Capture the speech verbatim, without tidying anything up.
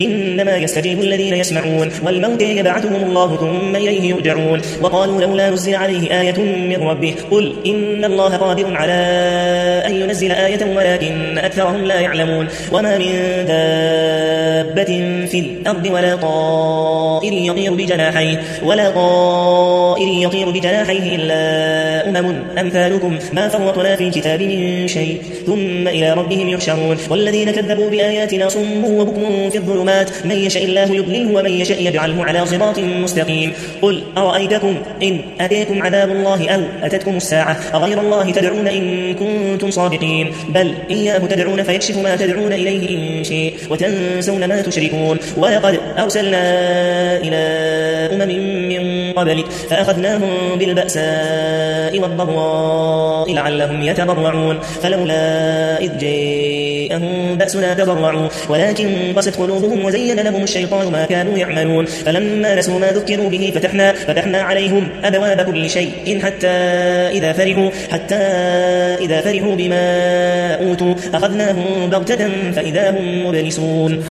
إنما يستجيب الذين يسمعون والموت يبعثهم الله ثم إليه يرجعون وقالوا لولا نزل عليه آية من ربه قل إن الله قادر على أن ينزل آية ولكن أكثرهم لا يعلمون وما من دابة في الأرض ولا طائر يطير بجناحيه ولا طائر يطير بجناحيه إلا أمم أمثالكم ما فرطنا في الكتاب من شيء ثم إلى ربهم يحشرون والذين كذبوا بآياتنا صم وبكم في الظلمات من يشاء الله يضلله ومن يشاء يجعله على صراط مستقيم قل أرأيتكم إن أتيكم عذاب الله أو أتتكم الساعة أغير الله تدعون إن كنتم صادقين بل إياه تدعون فيكشف ما تدعون إليه إن شيء وتنسون ما تشركون ولقد أرسلنا إلى أمم من قبلك فأخذناهم بالبأساء والضراء لعلهم يتضرعون فلولا إذ جاءهم بأسنا تضرعوا ولكن قست قلوبهم وزين لهم الشيطان ما كانوا يعملون فلما نسوا ما ذكروا به فتحنا, فتحنا عليهم أبواب كل شيء حتى إذا فرحوا, حتى إذا فرحوا بما أوتوا أخذناهم بغتة فإذا هم مبلسون